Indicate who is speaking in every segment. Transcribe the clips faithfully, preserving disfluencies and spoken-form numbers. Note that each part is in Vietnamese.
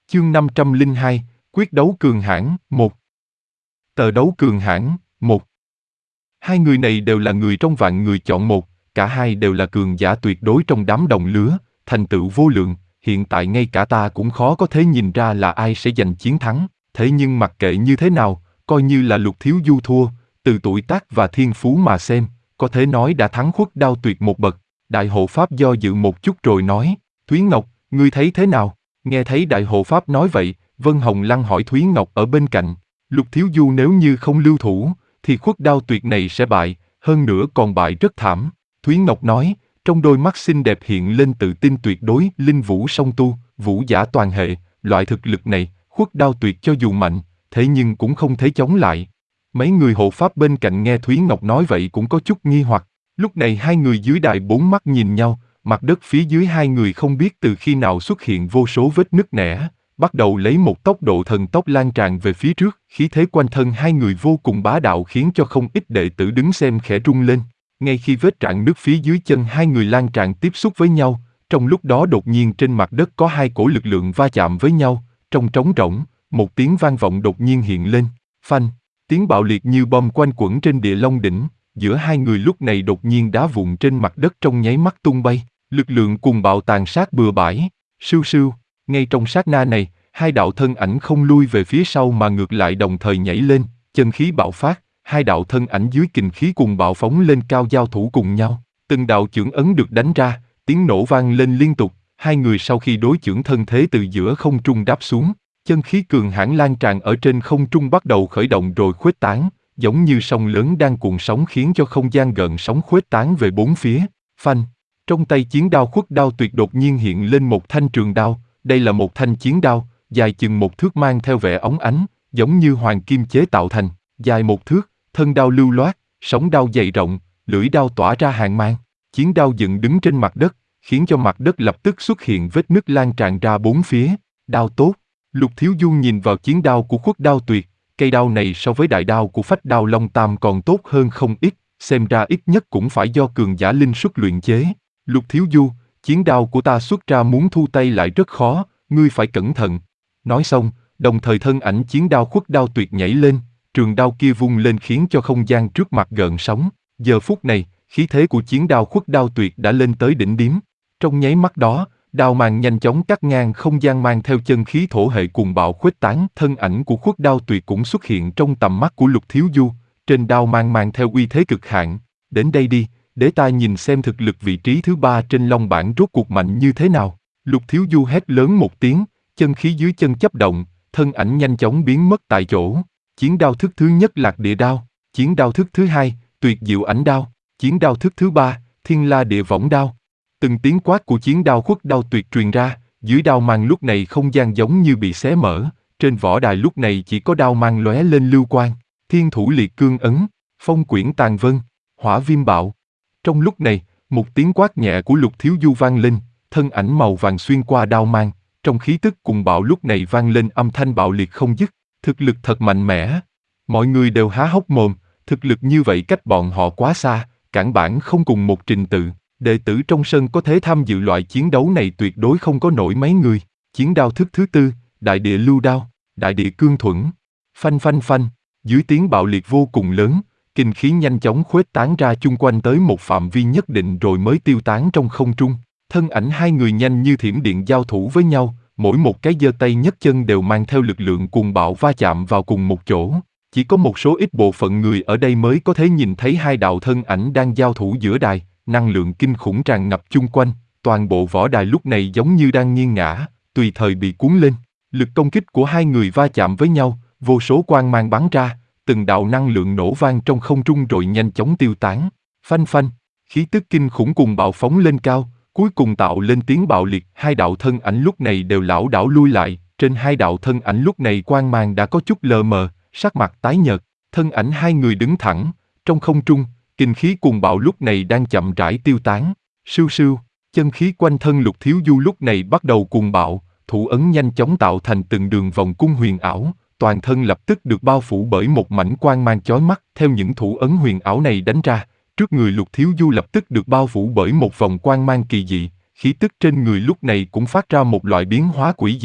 Speaker 1: Chương năm trăm lẻ hai, quyết đấu cường hãn, một. Tờ đấu cường hãn, một. Hai người này đều là người trong vạn người chọn một, cả hai đều là cường giả tuyệt đối trong đám đồng lứa, thành tựu vô lượng, hiện tại ngay cả ta cũng khó có thể nhìn ra là ai sẽ giành chiến thắng, thế nhưng mặc kệ như thế nào, coi như là Lục Thiếu Du thua, từ tuổi tác và thiên phú mà xem, có thể nói đã thắng Khuất Đao Tuyệt một bậc. Đại hộ pháp do dự một chút rồi nói, Thúy Ngọc, ngươi thấy thế nào? Nghe thấy Đại hộ pháp nói vậy, Vân Hồng Lăng hỏi Thúy Ngọc ở bên cạnh, Lục Thiếu Du nếu như không lưu thủ, thì Khuất Đao Tuyệt này sẽ bại, hơn nữa còn bại rất thảm. Thúy Ngọc nói, trong đôi mắt xinh đẹp hiện lên tự tin tuyệt đối, linh vũ song tu, vũ giả toàn hệ, loại thực lực này, Khuất Đao Tuyệt cho dù mạnh, thế nhưng cũng không thể chống lại. Mấy người hộ pháp bên cạnh nghe Thúy Ngọc nói vậy cũng có chút nghi hoặc. Lúc này hai người dưới đài bốn mắt nhìn nhau, mặt đất phía dưới hai người không biết từ khi nào xuất hiện vô số vết nứt nẻ, bắt đầu lấy một tốc độ thần tốc lan tràn về phía trước, khí thế quanh thân hai người vô cùng bá đạo khiến cho không ít đệ tử đứng xem khẽ rung lên. Ngay khi vết rạn nứt phía dưới chân hai người lan tràn tiếp xúc với nhau, trong lúc đó đột nhiên trên mặt đất có hai cổ lực lượng va chạm với nhau, trong trống rỗng, một tiếng vang vọng đột nhiên hiện lên, phanh, tiếng bạo liệt như bom quanh quẩn trên địa long đỉnh. Giữa hai người lúc này đột nhiên đá vụn trên mặt đất trong nháy mắt tung bay, lực lượng cuồng bạo tàn sát bừa bãi, sưu sưu, ngay trong sát na này, hai đạo thân ảnh không lui về phía sau mà ngược lại đồng thời nhảy lên, chân khí bạo phát, hai đạo thân ảnh dưới kình khí cuồng bạo phóng lên cao giao thủ cùng nhau, từng đạo chưởng ấn được đánh ra, tiếng nổ vang lên liên tục, hai người sau khi đối chưởng thân thế từ giữa không trung đáp xuống, chân khí cường hãn lan tràn ở trên không trung bắt đầu khởi động rồi khuếch tán. Giống như sông lớn đang cuộn sóng khiến cho không gian gợn sóng khuếch tán về bốn phía, phanh. Trong tay chiến đao Khuất Đao Tuyệt đột nhiên hiện lên một thanh trường đao, đây là một thanh chiến đao, dài chừng một thước mang theo vẻ óng ánh, giống như hoàng kim chế tạo thành, dài một thước, thân đao lưu loát, sóng đao dày rộng, lưỡi đao tỏa ra hàn mang. Chiến đao dựng đứng trên mặt đất, khiến cho mặt đất lập tức xuất hiện vết nứt lan tràn ra bốn phía, đao tốt. Lục Thiếu Du nhìn vào chiến đao của Khuất Đao Tuyệt. Cây đao này so với đại đao của Phách Đao Long Tam còn tốt hơn không ít, xem ra ít nhất cũng phải do cường giả linh xuất luyện chế. Lục Thiếu Du, chiến đao của ta xuất ra muốn thu tay lại rất khó, ngươi phải cẩn thận. Nói xong, đồng thời thân ảnh chiến đao Khuất Đao Tuyệt nhảy lên, trường đao kia vung lên khiến cho không gian trước mặt gợn sóng. Giờ phút này, khí thế của chiến đao Khuất Đao Tuyệt đã lên tới đỉnh điểm. Trong nháy mắt đó, đao mang nhanh chóng cắt ngang không gian mang theo chân khí thổ hệ cuồng bạo khuếch tán, thân ảnh của Khuất Đao Tuyệt cũng xuất hiện trong tầm mắt của Lục Thiếu Du, trên đao mang mang theo uy thế cực hạn. Đến đây đi, để ta nhìn xem thực lực vị trí thứ ba trên long bảng rốt cuộc mạnh như thế nào. Lục Thiếu Du hét lớn một tiếng, chân khí dưới chân chấp động, thân ảnh nhanh chóng biến mất tại chỗ. Chiến đao thức thứ nhất Lạc Địa Đao, chiến đao thức thứ hai Tuyệt Diệu Ảnh Đao, chiến đao thức thứ ba Thiên La Địa Võng Đao. Từng tiếng quát của chiến đao Khuất Đao Tuyệt truyền ra, dưới đao mang lúc này không gian giống như bị xé mở, trên võ đài lúc này chỉ có đao mang lóe lên lưu quang, Thiên Thủ Liệt Cương Ấn, Phong Quyển Tàn Vân, Hỏa Viêm Bạo. Trong lúc này, một tiếng quát nhẹ của Lục Thiếu Du vang lên, thân ảnh màu vàng xuyên qua đao mang, trong khí tức cùng bạo lúc này vang lên âm thanh bạo liệt không dứt, thực lực thật mạnh mẽ. Mọi người đều há hốc mồm, thực lực như vậy cách bọn họ quá xa, cản bản không cùng một trình tự. Đệ tử trong sân có thể tham dự loại chiến đấu này tuyệt đối không có nổi mấy người. Chiến đao thức thứ tư, Đại Địa Lưu Đao, Đại Địa Cương Thuẫn. Phanh phanh phanh, dưới tiếng bạo liệt vô cùng lớn, kinh khí nhanh chóng khuếch tán ra chung quanh tới một phạm vi nhất định rồi mới tiêu tán trong không trung. Thân ảnh hai người nhanh như thiểm điện giao thủ với nhau, mỗi một cái giơ tay nhấc chân đều mang theo lực lượng cuồng bạo va chạm vào cùng một chỗ. Chỉ có một số ít bộ phận người ở đây mới có thể nhìn thấy hai đạo thân ảnh đang giao thủ giữa đài. Năng lượng kinh khủng tràn ngập chung quanh, toàn bộ võ đài lúc này giống như đang nghiêng ngã, tùy thời bị cuốn lên. Lực công kích của hai người va chạm với nhau, vô số quang mang bắn ra, từng đạo năng lượng nổ vang trong không trung rồi nhanh chóng tiêu tán. Phanh phanh, khí tức kinh khủng cùng bạo phóng lên cao, cuối cùng tạo lên tiếng bạo liệt. Hai đạo thân ảnh lúc này đều lảo đảo lui lại, trên hai đạo thân ảnh lúc này quang mang đã có chút lờ mờ, sắc mặt tái nhợt, thân ảnh hai người đứng thẳng, trong không trung. Kinh khí cuồng bạo lúc này đang chậm rãi tiêu tán, sưu sưu, chân khí quanh thân Lục Thiếu Du lúc này bắt đầu cuồng bạo, thủ ấn nhanh chóng tạo thành từng đường vòng cung huyền ảo, toàn thân lập tức được bao phủ bởi một mảnh quang mang chói mắt. Theo những thủ ấn huyền ảo này đánh ra, trước người Lục Thiếu Du lập tức được bao phủ bởi một vòng quang mang kỳ dị, khí tức trên người lúc này cũng phát ra một loại biến hóa quỷ dị,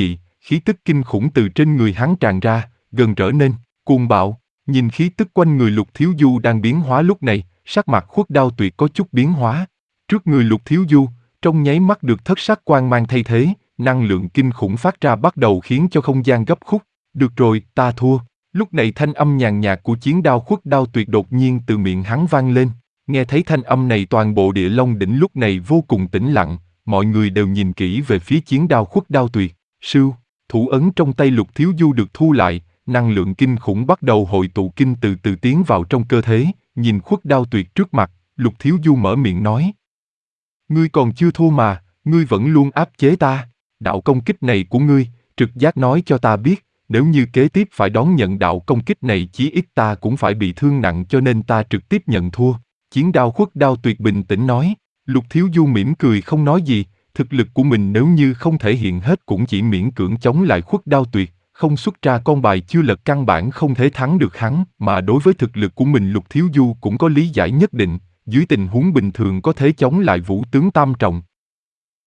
Speaker 1: khí tức kinh khủng từ trên người hắn tràn ra, gần trở nên cuồng bạo. Nhìn khí tức quanh người Lục Thiếu Du đang biến hóa lúc này, sắc mặt Khuất Đao Tuyệt có chút biến hóa. Trước người Lục Thiếu Du, trong nháy mắt được thất sắc quang mang thay thế, năng lượng kinh khủng phát ra bắt đầu khiến cho không gian gấp khúc. Được rồi, ta thua. Lúc này thanh âm nhàn nhạt của chiến đao Khuất Đao Tuyệt đột nhiên từ miệng hắn vang lên. Nghe thấy thanh âm này toàn bộ địa long đỉnh lúc này vô cùng tĩnh lặng, mọi người đều nhìn kỹ về phía chiến đao Khuất Đao Tuyệt. Sưu, thủ ấn trong tay Lục Thiếu Du được thu lại, năng lượng kinh khủng bắt đầu hội tụ kinh từ từ tiến vào trong cơ thể, nhìn Khuất Đao Tuyệt trước mặt, Lục Thiếu Du mở miệng nói. Ngươi còn chưa thua mà, ngươi vẫn luôn áp chế ta, đạo công kích này của ngươi, trực giác nói cho ta biết, nếu như kế tiếp phải đón nhận đạo công kích này chí ít ta cũng phải bị thương nặng cho nên ta trực tiếp nhận thua. Chiến đao Khuất Đao Tuyệt bình tĩnh nói. Lục Thiếu Du mỉm cười không nói gì, thực lực của mình nếu như không thể hiện hết cũng chỉ miễn cưỡng chống lại Khuất Đao Tuyệt, không xuất ra con bài chưa lật căn bản không thể thắng được hắn, mà đối với thực lực của mình Lục Thiếu Du cũng có lý giải nhất định, dưới tình huống bình thường có thể chống lại Vũ tướng Tam Trọng,